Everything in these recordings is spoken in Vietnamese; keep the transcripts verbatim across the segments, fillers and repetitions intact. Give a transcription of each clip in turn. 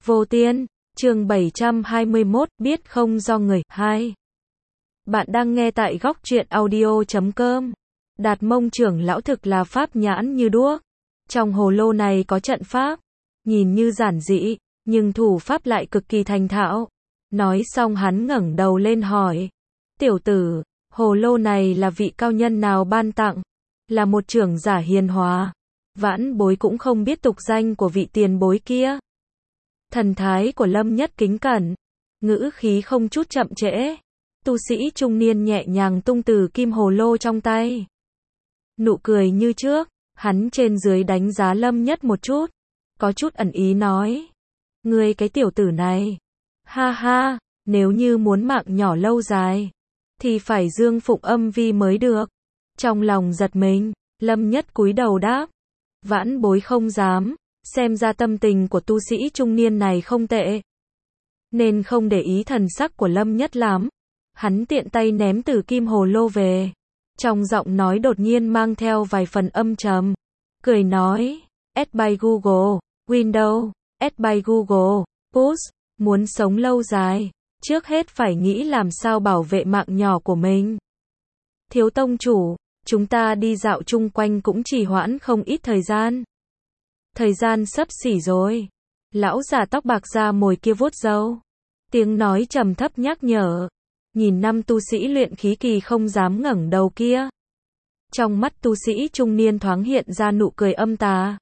Vô Tiên, chương bảy trăm hai mươi mốt, biết không do người, hai. Bạn đang nghe tại góc truyện audio chấm com. Đạt Mông trưởng lão thực là pháp nhãn như đuốc. Trong hồ lô này có trận pháp, nhìn như giản dị, nhưng thủ pháp lại cực kỳ thành thạo. Nói xong hắn ngẩng đầu lên hỏi. Tiểu tử, hồ lô này là vị cao nhân nào ban tặng? Là một trưởng giả hiền hòa. Vãn bối cũng không biết tục danh của vị tiền bối kia. Thần thái của Lâm Nhất kính cẩn, ngữ khí không chút chậm trễ. Tu sĩ trung niên nhẹ nhàng tung từ kim hồ lô trong tay. Nụ cười như trước, hắn trên dưới đánh giá Lâm Nhất một chút, có chút ẩn ý nói. Ngươi cái tiểu tử này, ha ha, nếu như muốn mạng nhỏ lâu dài, thì phải dương phụng âm vi mới được. Trong lòng giật mình, Lâm Nhất cúi đầu đáp. Vãn bối không dám, xem ra tâm tình của tu sĩ trung niên này không tệ, nên không để ý thần sắc của Lâm Nhất lắm. Hắn tiện tay ném từ kim hồ lô về. Trong giọng nói đột nhiên mang theo vài phần âm trầm. Cười nói, S by Google, Windows, S by Google, Push, muốn sống lâu dài, trước hết phải nghĩ làm sao bảo vệ mạng nhỏ của mình. Thiếu tông chủ, chúng ta đi dạo chung quanh cũng trì hoãn không ít thời gian. Thời gian sắp xỉ rồi. Lão già tóc bạc da mồi kia vuốt râu. Tiếng nói trầm thấp nhắc nhở. Nhìn năm tu sĩ luyện khí kỳ không dám ngẩng đầu kia. Trong mắt tu sĩ trung niên thoáng hiện ra nụ cười âm tà.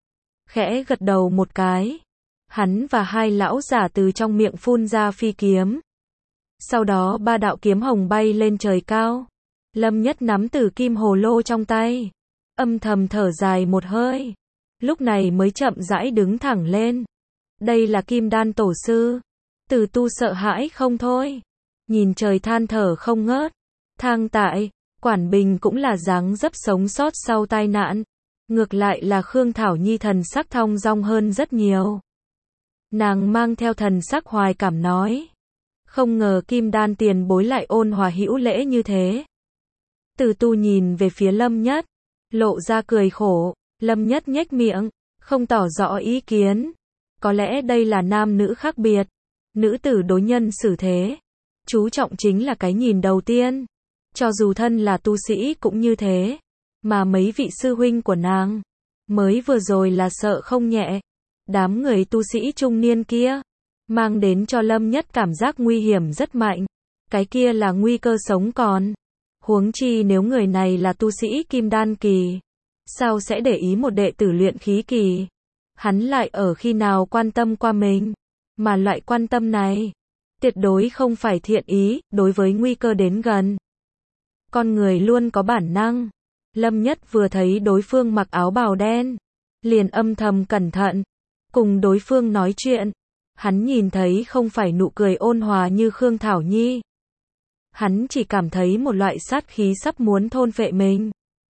Khẽ gật đầu một cái. Hắn và hai lão giả từ trong miệng phun ra phi kiếm. Sau đó ba đạo kiếm hồng bay lên trời cao. Lâm Nhất nắm từ kim hồ lô trong tay. Âm thầm thở dài một hơi. Lúc này mới chậm rãi đứng thẳng lên. Đây là Kim Đan tổ sư. Từ tu sợ hãi không thôi. Nhìn trời than thở không ngớt. Thang tại, Quản Bình cũng là dáng dấp sống sót sau tai nạn. Ngược lại là Khương Thảo Nhi thần sắc thong dong hơn rất nhiều. Nàng mang theo thần sắc hoài cảm nói. Không ngờ Kim Đan tiền bối lại ôn hòa hữu lễ như thế. Từ tu nhìn về phía Lâm Nhất. Lộ ra cười khổ. Lâm Nhất nhếch miệng, không tỏ rõ ý kiến. Có lẽ đây là nam nữ khác biệt. Nữ tử đối nhân xử thế. Chú trọng chính là cái nhìn đầu tiên. Cho dù thân là tu sĩ cũng như thế. Mà mấy vị sư huynh của nàng, mới vừa rồi là sợ không nhẹ. Đám người tu sĩ trung niên kia, mang đến cho Lâm Nhất cảm giác nguy hiểm rất mạnh. Cái kia là nguy cơ sống còn. Huống chi nếu người này là tu sĩ kim đan kỳ. Sao sẽ để ý một đệ tử luyện khí kỳ? Hắn lại ở khi nào quan tâm qua mình? Mà loại quan tâm này, tuyệt đối không phải thiện ý, đối với nguy cơ đến gần. Con người luôn có bản năng. Lâm Nhất vừa thấy đối phương mặc áo bào đen, liền âm thầm cẩn thận, cùng đối phương nói chuyện. Hắn nhìn thấy không phải nụ cười ôn hòa như Khương Thảo Nhi. Hắn chỉ cảm thấy một loại sát khí sắp muốn thôn phệ mình.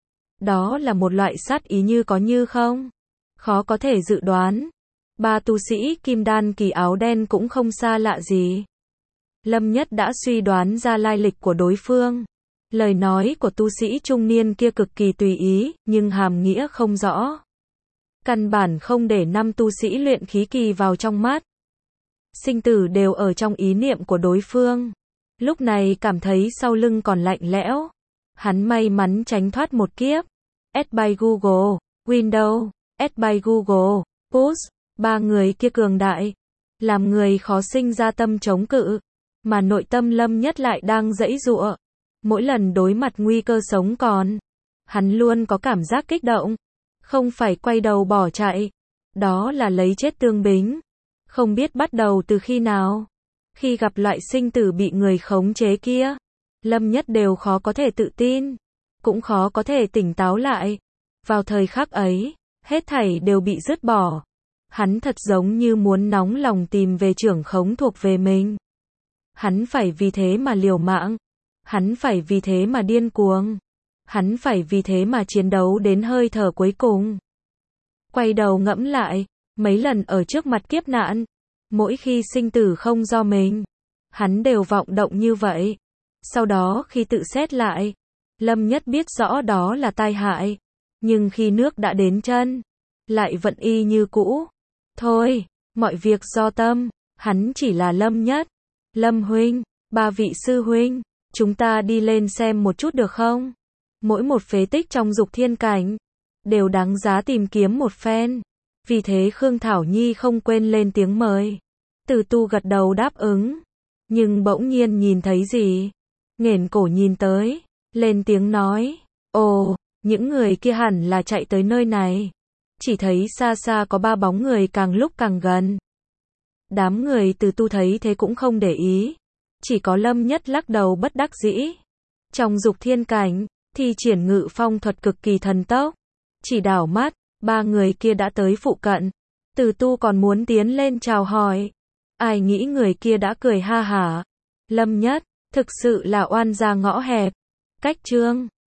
Đó là một loại sát ý như có như không. Khó có thể dự đoán. Ba tu sĩ kim đan kỳ áo đen cũng không xa lạ gì. Lâm Nhất đã suy đoán ra lai lịch của đối phương. Lời nói của tu sĩ trung niên kia cực kỳ tùy ý, nhưng hàm nghĩa không rõ. Căn bản không để năm tu sĩ luyện khí kỳ vào trong mắt. Sinh tử đều ở trong ý niệm của đối phương. Lúc này cảm thấy sau lưng còn lạnh lẽo. Hắn may mắn tránh thoát một kiếp. S by Google, Windows, S by Google, Push, ba người kia cường đại. Làm người khó sinh ra tâm chống cự. Mà nội tâm Lâm Nhất lại đang giãy giụa. Mỗi lần đối mặt nguy cơ sống còn, hắn luôn có cảm giác kích động. Không phải quay đầu bỏ chạy. Đó là lấy chết tương bính. Không biết bắt đầu từ khi nào. Khi gặp loại sinh tử bị người khống chế kia, Lâm Nhất đều khó có thể tự tin. Cũng khó có thể tỉnh táo lại. Vào thời khắc ấy, hết thảy đều bị dứt bỏ. Hắn thật giống như muốn nóng lòng tìm về trưởng khống thuộc về mình. Hắn phải vì thế mà liều mạng. Hắn phải vì thế mà điên cuồng. Hắn phải vì thế mà chiến đấu đến hơi thở cuối cùng. Quay đầu ngẫm lại, mấy lần ở trước mặt kiếp nạn, mỗi khi sinh tử không do mình, hắn đều vọng động như vậy. Sau đó khi tự xét lại, Lâm Nhất biết rõ đó là tai hại. Nhưng khi nước đã đến chân, lại vẫn y như cũ. Thôi, Mọi việc do tâm, hắn chỉ là Lâm Nhất. Lâm huynh, ba vị sư huynh, chúng ta đi lên xem một chút được không? Mỗi một phế tích trong Dục Thiên Cảnh đều đáng giá tìm kiếm một phen. Vì thế Khương Thảo Nhi không quên lên tiếng mời. Từ Tu gật đầu đáp ứng, nhưng bỗng nhiên nhìn thấy gì? Nghển cổ nhìn tới, lên tiếng nói, ồ, những người kia hẳn là chạy tới nơi này. Chỉ thấy xa xa có ba bóng người càng lúc càng gần. Đám người Từ Tu thấy thế cũng không để ý. Chỉ có Lâm Nhất lắc đầu bất đắc dĩ. Trong Dục Thiên Cảnh, thi triển ngự phong thuật cực kỳ thần tốc. Chỉ đảo mắt, ba người kia đã tới phụ cận. Từ Tu còn muốn tiến lên chào hỏi. Ai nghĩ người kia đã cười ha hả. Lâm Nhất, thực sự là oan gia ngõ hẹp. Cách chương